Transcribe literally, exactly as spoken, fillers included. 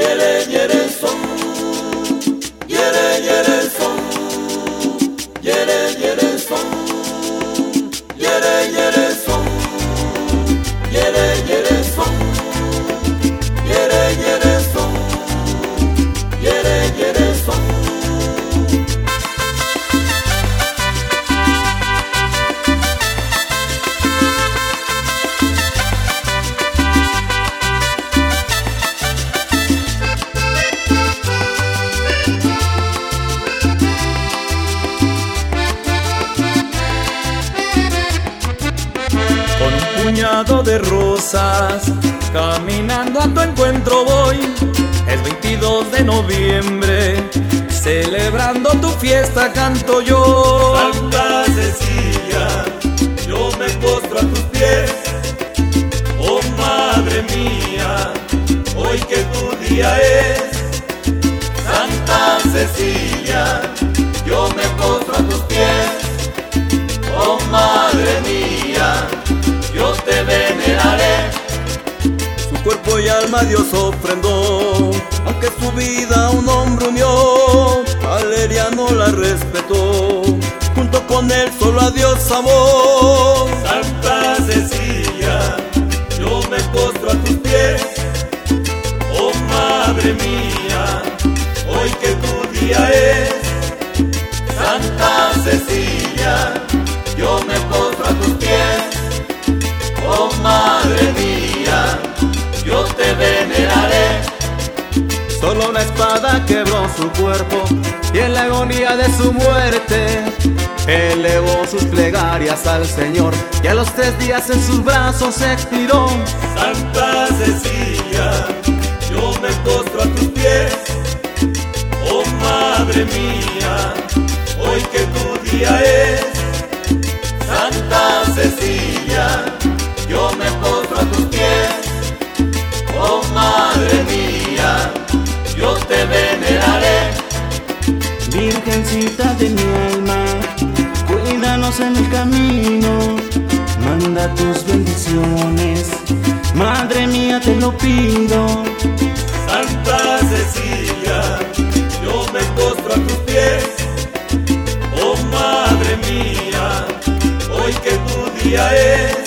Yere, yere son, yere, yere son, yere, yere son, yere, yere son, yere, yere son, yere, yere son, yere, yere son. Con un puñado de rosas, caminando a tu encuentro voy. Es veintidós de noviembre, celebrando tu fiesta canto yo. Santa Cecilia, yo me postro a tus pies. Oh madre mía, hoy que tu día es. Santa Cecilia, yo me postro a tus pies. Oh madre mía, yo te veneraré. Su cuerpo y alma Dios ofrendó, aunque su vida a un hombre unió. Valeria no la respetó, junto con él solo a Dios amó. Santa Cecilia, yo me postro a tus pies. Oh madre mía, hoy que tu día es. Santa Cecilia, yo me postro a tus pies. Oh madre mía, yo te veneraré. Solo una espada quebró su cuerpo y en la agonía de su muerte elevó sus plegarias al Señor y a los tres días en sus brazos expiró. Santa Cecilia, yo me postro a tus pies. Oh madre mía, hoy que tu día es. Santa Cecilia, yo me postro a tus pies. Oh madre mía, yo te veneraré. Virgencita de mi alma, cuídanos en el camino, manda tus bendiciones, madre mía te lo pido. Santa Cecilia, yo me postro a tus pies. Oh madre mía, hoy que tu día es.